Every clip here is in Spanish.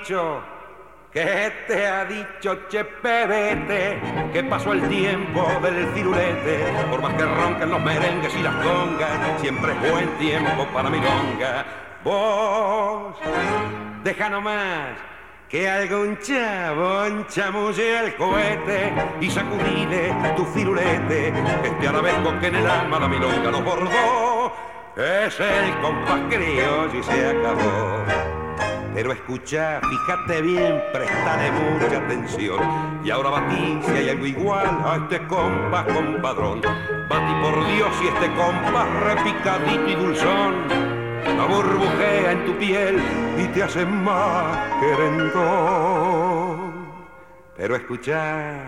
dicho? ¿Qué te ha dicho, che pebete? Que pasó el tiempo del firulete. Por más que ronquen los merengues y las congas, siempre es buen tiempo para milonga. Vos, deja nomás que algún chabón chamulle el cohete y sacudile tu firulete. Este arabesco que en el alma la milonga nos bordó es el compás criollo y se acabó. Pero escucha, fíjate bien, prestale mucha atención. Y ahora batí si hay algo igual a este compás compadrón. Batí por Dios si este compás repicadito y dulzón no burbujea en tu piel y te hace más querendón. Pero escucha,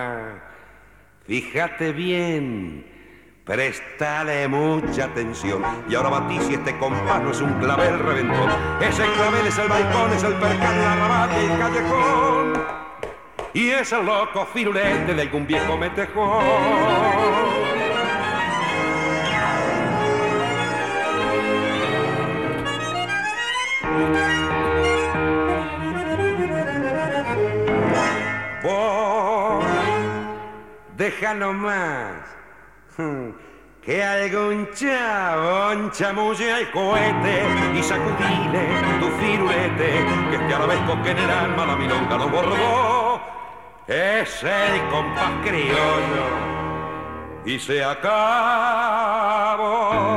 fíjate bien, préstale mucha atención. Y ahora batí si este compás no es un clavel reventón. Ese clavel es el balcón, es el percal, la rabata y el callejón. Y es el loco firulete de algún viejo metejón. Vos, deja nomás que algún chabón chamulle al cohete y sacudile tu firulete, que este arabesco que en el alma la milonga nos bordó es el compás criollo y se acabó.